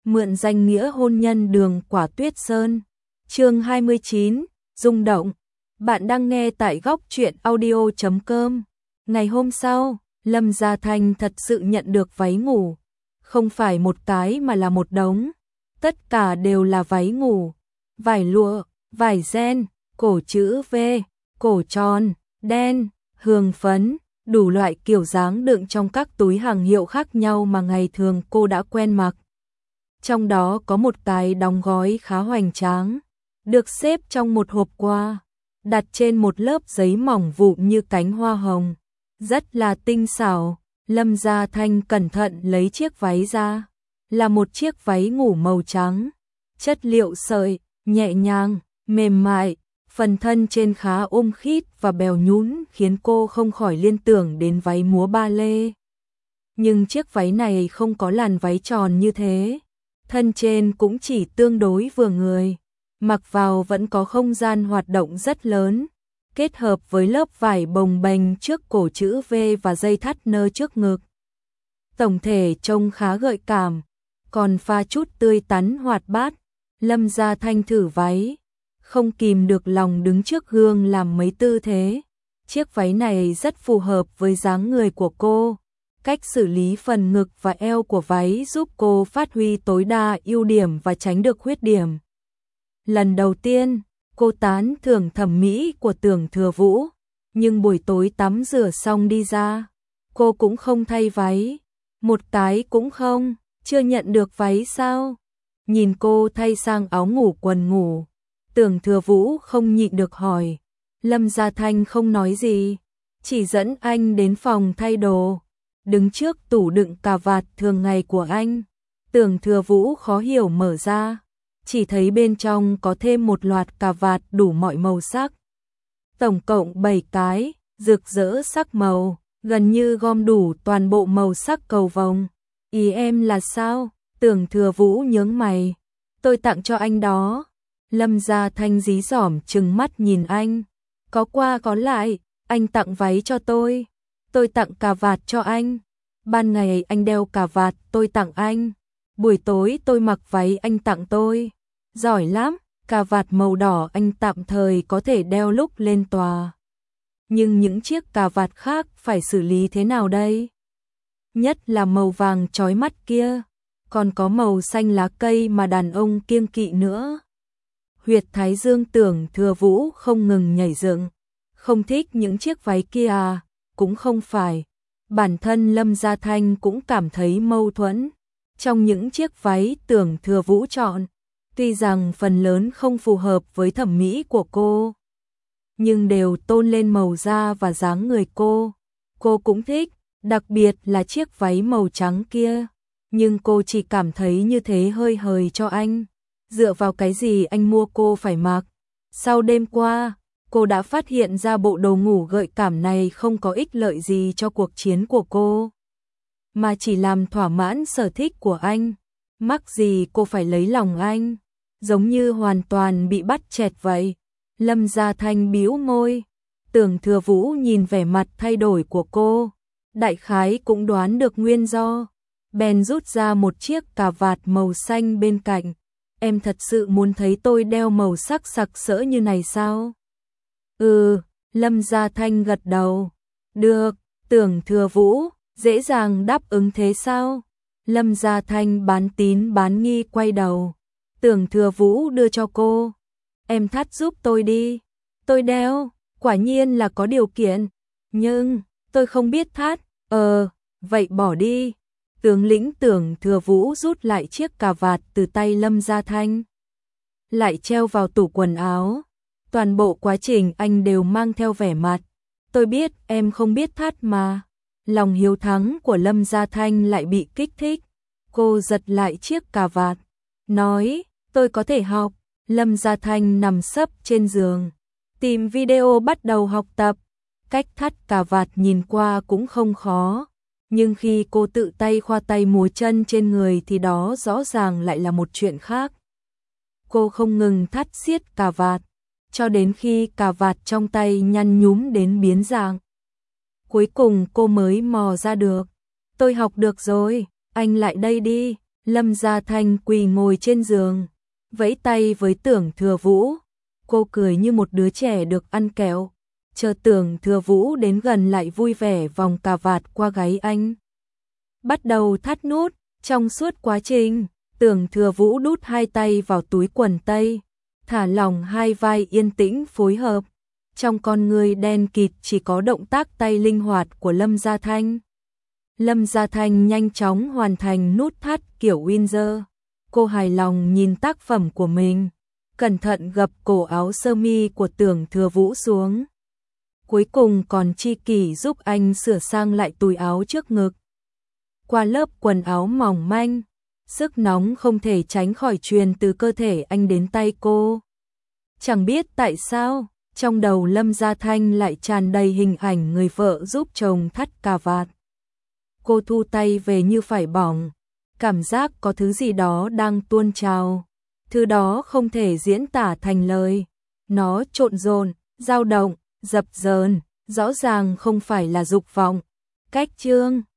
mượn danh nghĩa hôn nhân Đường Quả Tuyết Sơn. Chương 29, rung động. Bạn đang nghe tại góc truyện audio.com. Ngày hôm sau, Lâm Gia Thanh thật sự nhận được váy ngủ. Không phải một cái mà là một đống. Tất cả đều là váy ngủ. Vải lụa, vải ren, cổ chữ V, cổ tròn, đen, hương phấn, đủ loại kiểu dáng đựng trong các túi hàng hiệu khác nhau mà ngày thường cô đã quen mặc. Trong đó có một cái đóng gói khá hoành tráng, được xếp trong một hộp qua, đặt trên một lớp giấy mỏng vụn như cánh hoa hồng. Rất là tinh xảo. Lâm Gia Thanh cẩn thận lấy chiếc váy ra. Là một chiếc váy ngủ màu trắng. Chất liệu sợi, nhẹ nhàng, mềm mại. Phần thân trên khá khít và bèo nhũn khiến cô không khỏi liên tưởng đến váy múa ba lê. Nhưng chiếc váy này không có làn váy tròn như thế. Thân trên cũng chỉ tương đối vừa người. Mặc vào vẫn có không gian hoạt động rất lớn. Kết hợp với lớp vải bồng bềnh trước cổ chữ V và dây thắt nơ trước ngực. Tổng thể trông khá gợi cảm, còn pha chút tươi tắn hoạt bát. Lâm Gia Thanh thử váy, không kìm được lòng đứng trước gương làm mấy tư thế. Chiếc váy này rất phù hợp với dáng người của cô. Cách xử lý phần ngực và eo của váy giúp cô phát huy tối đa ưu điểm và tránh được khuyết điểm. Lần đầu tiên, cô tán thưởng thẩm mỹ của Tưởng Thừa Vũ, nhưng buổi tối tắm rửa xong đi ra, cô cũng không thay váy, một cái cũng không, chưa nhận được váy sao? Nhìn cô thay sang áo ngủ quần ngủ, Tưởng Thừa Vũ không nhịn được hỏi. Lâm Gia Thanh không nói gì, chỉ dẫn anh đến phòng thay đồ, đứng trước tủ đựng cà vạt thường ngày của anh. Tưởng Thừa Vũ khó hiểu mở ra, chỉ thấy bên trong có thêm một loạt cà vạt đủ mọi màu sắc. Tổng cộng 7 cái, rực rỡ sắc màu, gần như gom đủ toàn bộ màu sắc cầu vồng. Ý em là sao? Tưởng Thừa Vũ nhướng mày. Tôi tặng cho anh đó. Lâm Gia Thanh dí dỏm trừng mắt nhìn anh. Có qua có lại, anh tặng váy cho tôi tặng cà vạt cho anh. Ban ngày anh đeo cà vạt tôi tặng anh. Buổi tối tôi mặc váy anh tặng tôi. Giỏi lắm, cà vạt màu đỏ anh tạm thời có thể đeo lúc lên tòa. Nhưng những chiếc cà vạt khác phải xử lý thế nào đây? Nhất là màu vàng chói mắt kia, còn có màu xanh lá cây mà đàn ông kiêng kỵ nữa. Huyệt thái dương Tưởng Thừa Vũ không ngừng nhảy dựng. Không thích những chiếc váy kia à? Cũng không phải. Bản thân Lâm Gia Thanh cũng cảm thấy mâu thuẫn. Trong những chiếc váy Tưởng Thừa Vũ chọn, tuy rằng phần lớn không phù hợp với thẩm mỹ của cô, nhưng đều tôn lên màu da và dáng người cô. Cô cũng thích, đặc biệt là chiếc váy màu trắng kia. Nhưng cô chỉ cảm thấy như thế hơi hời cho anh. Dựa vào cái gì anh mua cô phải mặc? Sau đêm qua, cô đã phát hiện ra bộ đồ ngủ gợi cảm này không có ích lợi gì cho cuộc chiến của cô, mà chỉ làm thỏa mãn sở thích của anh. Mắc gì cô phải lấy lòng anh? Giống như hoàn toàn bị bắt chẹt vậy. Lâm Gia Thanh bĩu môi. Tưởng Thừa Vũ nhìn vẻ mặt thay đổi của cô, đại khái cũng đoán được nguyên do. Bèn rút ra một chiếc cà vạt màu xanh bên cạnh. Em thật sự muốn thấy tôi đeo màu sắc sặc sỡ như này sao? Lâm Gia Thanh gật đầu. Được. Tưởng Thừa Vũ dễ dàng đáp ứng thế sao? Lâm Gia Thanh bán tín bán nghi quay đầu. Tưởng Thừa Vũ đưa cho cô. Em thắt giúp tôi đi. Tôi đeo, quả nhiên là có điều kiện. Nhưng, tôi không biết thắt. Vậy bỏ đi. Tướng lĩnh Tưởng Thừa Vũ rút lại chiếc cà vạt từ tay Lâm Gia Thanh, lại treo vào tủ quần áo. Toàn bộ quá trình anh đều mang theo vẻ mặt. Tôi biết em không biết thắt mà. Lòng hiếu thắng của Lâm Gia Thanh lại bị kích thích. Cô giật lại chiếc cà vạt, nói, tôi có thể học. Lâm Gia Thanh nằm sấp trên giường, tìm video bắt đầu học tập. Cách thắt cà vạt nhìn qua cũng không khó, nhưng khi cô tự tay khoa tay múa chân trên người thì đó rõ ràng lại là một chuyện khác. Cô không ngừng thắt siết cà vạt, cho đến khi cà vạt trong tay nhăn nhúm đến biến dạng. Cuối cùng cô mới mò ra được. Tôi học được rồi, anh lại đây đi. Lâm Gia Thanh quỳ ngồi trên giường, vẫy tay với Tưởng Thừa Vũ. Cô cười như một đứa trẻ được ăn kẹo. Chờ Tưởng Thừa Vũ đến gần lại vui vẻ vòng cà vạt qua gáy anh. Bắt đầu thắt nút, trong suốt quá trình, Tưởng Thừa Vũ đút hai tay vào túi quần tây, thả lỏng hai vai yên tĩnh phối hợp. Trong con người đen kịt chỉ có động tác tay linh hoạt của Lâm Gia Thanh. Lâm Gia Thanh nhanh chóng hoàn thành nút thắt kiểu Windsor. Cô hài lòng nhìn tác phẩm của mình, cẩn thận gập cổ áo sơ mi của Tưởng Thừa Vũ xuống. Cuối cùng còn chi kỷ giúp anh sửa sang lại túi áo trước ngực. Qua lớp quần áo mỏng manh, sức nóng không thể tránh khỏi truyền từ cơ thể anh đến tay cô. Chẳng biết tại sao, trong đầu Lâm Gia Thanh lại tràn đầy hình ảnh người vợ giúp chồng thắt cà vạt. Cô thu tay về như phải bỏng, cảm giác có thứ gì đó đang tuôn trào. Thứ đó không thể diễn tả thành lời. Nó trộn rộn, dao động, dập dờn, rõ ràng không phải là dục vọng. Cách chương